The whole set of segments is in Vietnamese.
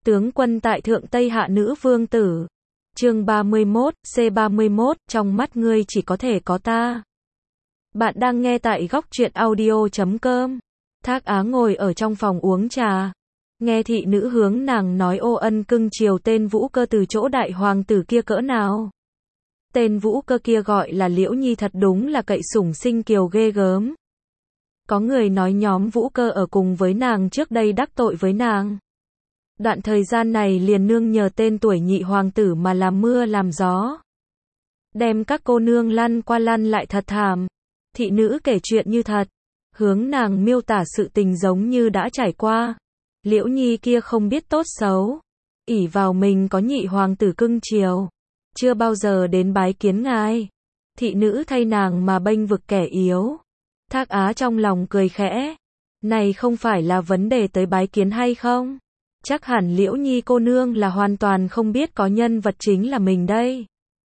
Tướng quân tại Thượng Tây Hạ nữ vương tử. Chương 31, C31, trong mắt ngươi chỉ có thể có ta. Bạn đang nghe tại góc truyện audio.com. Thác Á ngồi ở trong phòng uống trà. Nghe thị nữ hướng nàng nói Ô Ân cưng chiều tên Vũ Cơ từ chỗ đại hoàng tử kia cỡ nào. Tên Vũ Cơ kia gọi là Liễu Nhi, thật đúng là cậy sủng sinh kiều ghê gớm. Có người nói nhóm Vũ Cơ ở cùng với nàng trước đây đắc tội với nàng. Đoạn thời gian này liền nương nhờ tên tuổi nhị hoàng tử mà làm mưa làm gió. Đem các cô nương lăn qua lăn lại thật thảm. Thị nữ kể chuyện như thật. Hướng nàng miêu tả sự tình giống như đã trải qua. Liễu Nhi kia không biết tốt xấu. Ỷ vào mình có nhị hoàng tử cưng chiều. Chưa bao giờ đến bái kiến ngài. Thị nữ thay nàng mà bênh vực kẻ yếu. Thác Á trong lòng cười khẽ. Này không phải là vấn đề tới bái kiến hay không? Chắc hẳn Liễu Nhi cô nương là hoàn toàn không biết có nhân vật chính là mình đây.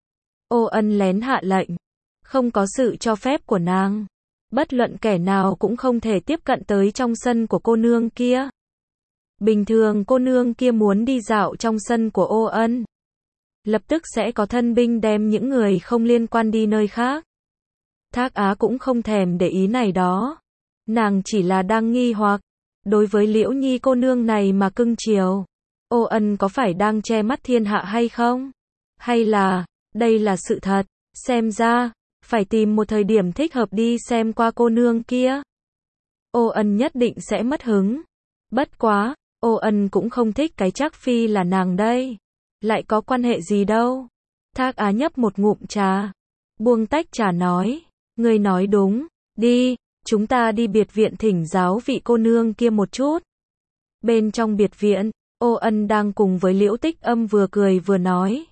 Ô Ân lén hạ lệnh. Không có sự cho phép của nàng. Bất luận kẻ nào cũng không thể tiếp cận tới trong sân của cô nương kia. Bình thường cô nương kia muốn đi dạo trong sân của Ô Ân. Lập tức sẽ có thân binh đem những người không liên quan đi nơi khác. Thác Á cũng không thèm để ý này đó. Nàng chỉ là đang nghi hoặc. Đối với Liễu Nhi cô nương này mà cưng chiều. Ô Ân có phải đang che mắt thiên hạ hay không? Hay là, đây là sự thật? Xem ra, phải tìm một thời điểm thích hợp đi xem qua cô nương kia. Ô Ân nhất định sẽ mất hứng. Bất quá, Ô Ân cũng không thích cái Trác Phi là nàng đây. Lại có quan hệ gì đâu. Thác Á nhấp một ngụm trà. Buông tách trà nói. Ngươi nói đúng, đi. Chúng ta đi biệt viện thỉnh giáo vị cô nương kia một chút. Bên trong biệt viện, Ô Ân đang cùng với Liễu Tích Âm vừa cười vừa nói.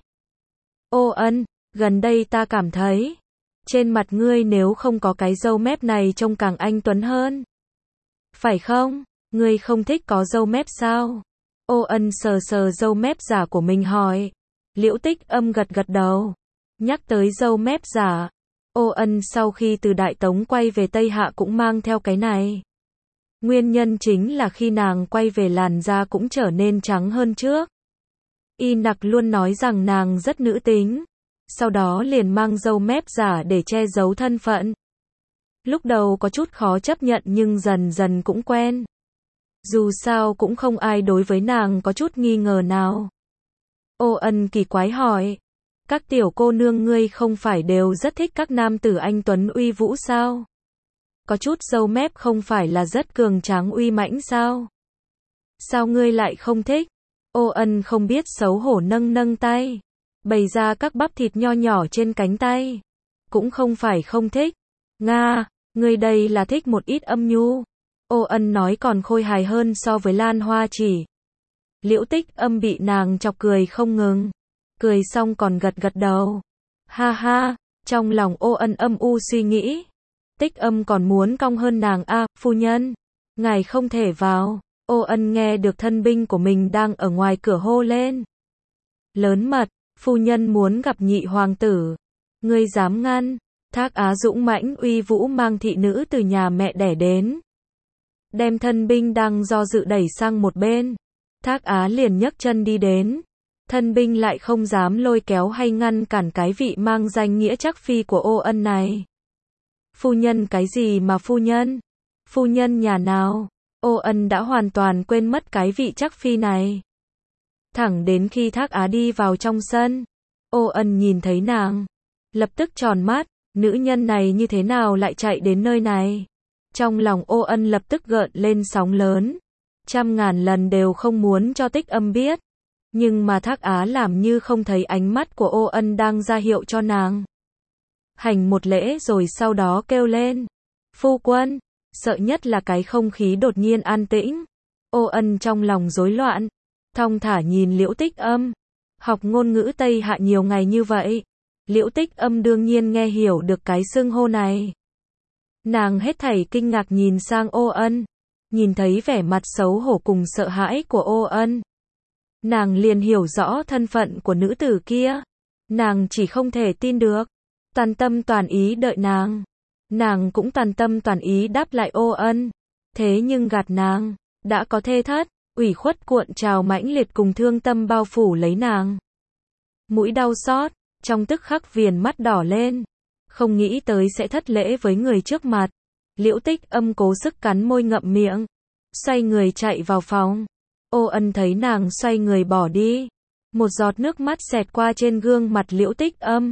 Ô Ân, gần đây ta cảm thấy, trên mặt ngươi nếu không có cái râu mép này trông càng anh tuấn hơn. Phải không? Ngươi không thích có râu mép sao? Ô Ân sờ sờ râu mép giả của mình hỏi. Liễu Tích Âm gật gật đầu. Nhắc tới râu mép giả. Ô Ân sau khi từ Đại Tống quay về Tây Hạ cũng mang theo cái này. Nguyên nhân chính là khi nàng quay về làn da cũng trở nên trắng hơn trước. Y Nặc luôn nói rằng nàng rất nữ tính. Sau đó liền mang râu mép giả để che giấu thân phận. Lúc đầu có chút khó chấp nhận nhưng dần dần cũng quen. Dù sao cũng không ai đối với nàng có chút nghi ngờ nào. Ô Ân kỳ quái hỏi. Các tiểu cô nương ngươi không phải đều rất thích các nam tử anh tuấn uy vũ sao? Có chút râu mép không phải là rất cường tráng uy mãnh sao? Sao ngươi lại không thích? Ô Ân không biết xấu hổ nâng nâng tay. Bày ra các bắp thịt nho nhỏ trên cánh tay. Cũng không phải không thích. Nga, ngươi đây là thích một ít âm nhu. Ô Ân nói còn khôi hài hơn so với Lan Hoa Chỉ. Liễu Tích Âm bị nàng chọc cười không ngừng. Cười xong còn gật gật đầu. Ha ha, trong lòng Ô Ân âm u suy nghĩ. Tích Âm còn muốn cong hơn nàng a, phu nhân. Ngài không thể vào. Ô Ân nghe được thân binh của mình đang ở ngoài cửa hô lên. Lớn mật, phu nhân muốn gặp nhị hoàng tử. Ngươi dám ngăn? Thác Á dũng mãnh uy vũ mang thị nữ từ nhà mẹ đẻ đến. Đem thân binh đang do dự đẩy sang một bên. Thác Á liền nhấc chân đi đến. Thân binh lại không dám lôi kéo hay ngăn cản cái vị mang danh nghĩa Trác Phi của Ô Ân này. Phu nhân cái gì mà phu nhân? Phu nhân nhà nào? Ô Ân đã hoàn toàn quên mất cái vị Trác Phi này. Thẳng đến khi Thác Á đi vào trong sân. Ô Ân nhìn thấy nàng. Lập tức tròn mắt, nữ nhân này như thế nào lại chạy đến nơi này? Trong lòng Ô Ân lập tức gợn lên sóng lớn. Trăm ngàn lần đều không muốn cho Tích Âm biết. Nhưng mà Thác Á làm như không thấy ánh mắt của Ô Ân đang ra hiệu cho nàng. Hành một lễ rồi sau đó kêu lên. Phu quân, sợ nhất là cái không khí đột nhiên an tĩnh. Ô Ân trong lòng rối loạn. Thong thả nhìn Liễu Tích Âm. Học ngôn ngữ Tây Hạ nhiều ngày như vậy. Liễu Tích Âm đương nhiên nghe hiểu được cái xưng hô này. Nàng hết thảy kinh ngạc nhìn sang Ô Ân. Nhìn thấy vẻ mặt xấu hổ cùng sợ hãi của Ô Ân. Nàng liền hiểu rõ thân phận của nữ tử kia. Nàng chỉ không thể tin được. Toàn tâm toàn ý đợi nàng. Nàng cũng toàn tâm toàn ý đáp lại Ô Ân. Thế nhưng gạt nàng. Đã có thê thất. ủy khuất cuộn trào mãnh liệt cùng thương tâm bao phủ lấy nàng. Mũi đau xót, trong tức khắc viền mắt đỏ lên. Không nghĩ tới sẽ thất lễ với người trước mặt. Liễu Tích Âm cố sức cắn môi ngậm miệng. Xoay người chạy vào phòng. Ô Ân thấy nàng xoay người bỏ đi. Một giọt nước mắt xẹt qua trên gương mặt Liễu Tích Âm.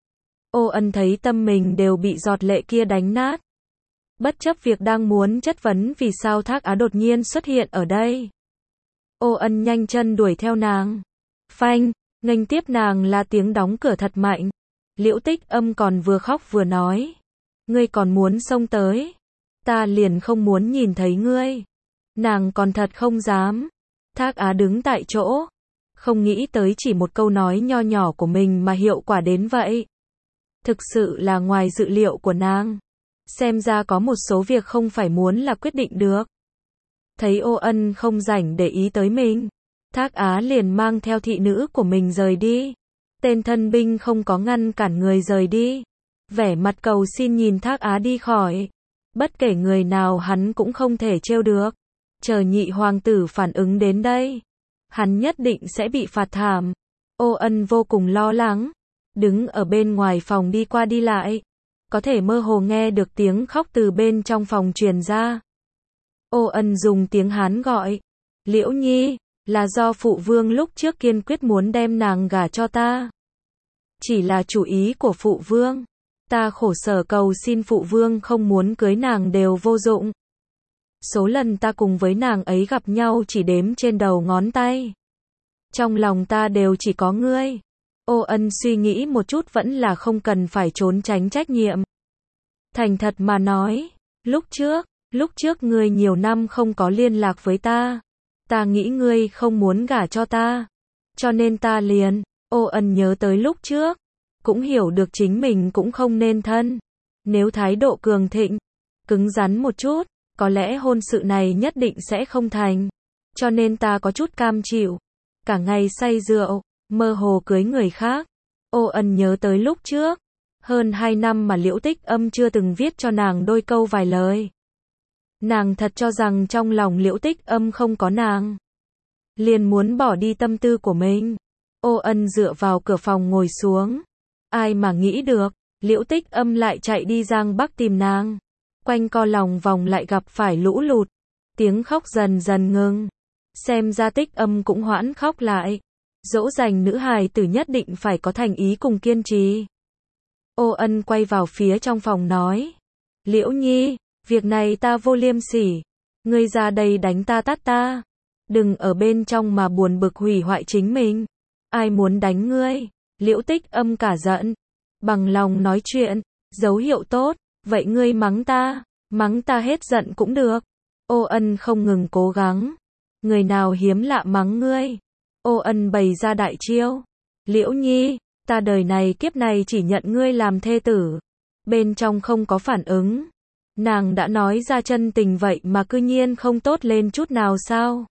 Ô Ân thấy tâm mình đều bị giọt lệ kia đánh nát. Bất chấp việc đang muốn chất vấn vì sao Thác Á đột nhiên xuất hiện ở đây. Ô Ân nhanh chân đuổi theo nàng. Phanh, nghênh tiếp nàng là tiếng đóng cửa thật mạnh. Liễu Tích Âm còn vừa khóc vừa nói. Ngươi còn muốn xông tới. Ta liền không muốn nhìn thấy ngươi. Nàng còn thật không dám. Thác Á đứng tại chỗ. Không nghĩ tới chỉ một câu nói nho nhỏ của mình mà hiệu quả đến vậy. Thực sự là ngoài dự liệu của nàng. Xem ra có một số việc không phải muốn là quyết định được. Thấy Ô Ân không rảnh để ý tới mình. Thác Á liền mang theo thị nữ của mình rời đi. Tên thân binh không có ngăn cản người rời đi. Vẻ mặt cầu xin nhìn Thác Á đi khỏi. Bất kể người nào hắn cũng không thể trêu được. Chờ nhị hoàng tử phản ứng đến đây. Hắn nhất định sẽ bị phạt thảm. Ô Ân vô cùng lo lắng. Đứng ở bên ngoài phòng đi qua đi lại. Có thể mơ hồ nghe được tiếng khóc từ bên trong phòng truyền ra. Ô Ân dùng tiếng Hán gọi. Liễu Nhi, là do phụ vương lúc trước kiên quyết muốn đem nàng gả cho ta. Chỉ là chủ ý của phụ vương. Ta khổ sở cầu xin phụ vương không muốn cưới nàng đều vô dụng. Số lần ta cùng với nàng ấy gặp nhau chỉ đếm trên đầu ngón tay. Trong lòng ta đều chỉ có ngươi. Ô Ân suy nghĩ một chút vẫn là không cần phải trốn tránh trách nhiệm. Thành thật mà nói, lúc trước ngươi nhiều năm không có liên lạc với ta. Ta nghĩ ngươi không muốn gả cho ta. Cho nên ta liền, Ô Ân nhớ tới lúc trước. Cũng hiểu được chính mình cũng không nên thân. Nếu thái độ cường thịnh, cứng rắn một chút, có lẽ hôn sự này nhất định sẽ không thành. Cho nên ta có chút cam chịu. Cả ngày say rượu, mơ hồ cưới người khác. Ô Ân nhớ tới lúc trước. Hơn 2 năm mà Liễu Tích Âm chưa từng viết cho nàng đôi câu vài lời. Nàng thật cho rằng trong lòng Liễu Tích Âm không có nàng. Liền muốn bỏ đi tâm tư của mình. Ô Ân dựa vào cửa phòng ngồi xuống. Ai mà nghĩ được, Liễu Tích Âm lại chạy đi Giang Bắc tìm nàng. Quanh co lòng vòng lại gặp phải lũ lụt. Tiếng khóc dần dần ngừng. Xem ra Tích Âm cũng hoãn khóc lại. Dỗ dành nữ hài tử nhất định phải có thành ý cùng kiên trì. Ô Ân quay vào phía trong phòng nói. Liễu Nhi, việc này ta vô liêm sỉ. Ngươi ra đây đánh ta tát ta. Đừng ở bên trong mà buồn bực hủy hoại chính mình. Ai muốn đánh ngươi? Liễu Tích Âm cả giận. Bằng lòng nói chuyện. Dấu hiệu tốt. Vậy ngươi mắng ta hết giận cũng được. Ô Ân không ngừng cố gắng. Người nào hiếm lạ mắng ngươi? Ô Ân bày ra đại chiêu. Liễu Nhi, ta đời này kiếp này chỉ nhận ngươi làm thê tử. Bên trong không có phản ứng. Nàng đã nói ra chân tình vậy mà cư nhiên không tốt lên chút nào sao?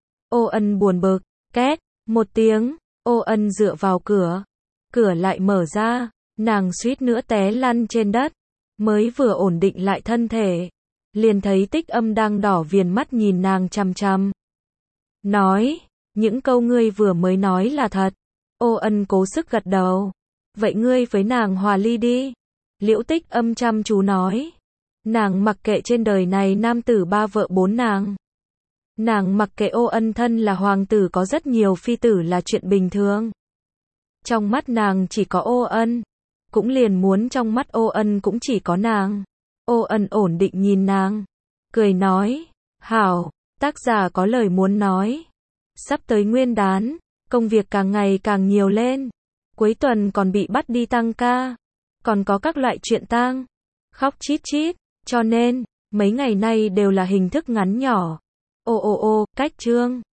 Ô Ân buồn bực, két, một tiếng, Ô Ân dựa vào cửa. Cửa lại mở ra, nàng suýt nữa té lăn trên đất. Mới vừa ổn định lại thân thể. Liền thấy Tích Âm đang đỏ viền mắt nhìn nàng chằm chằm. Nói, những câu ngươi vừa mới nói là thật. Ô Ân cố sức gật đầu. Vậy ngươi với nàng hòa ly đi. Liễu Tích Âm chăm chú nói. Nàng mặc kệ trên đời này nam tử 3 vợ 4 nàng. Nàng mặc kệ Ô Ân thân là hoàng tử có rất nhiều phi tử là chuyện bình thường. Trong mắt nàng chỉ có Ô Ân. Cũng liền muốn trong mắt Ô Ân cũng chỉ có nàng. Ô Ân ổn định nhìn nàng. Cười nói. Hảo, tác giả có lời muốn nói. Sắp tới Nguyên đán, công việc càng ngày càng nhiều lên. Cuối tuần còn bị bắt đi tăng ca. Còn có các loại chuyện tang. Khóc chít chít. Cho nên, mấy ngày nay đều là hình thức ngắn nhỏ. Cách chương.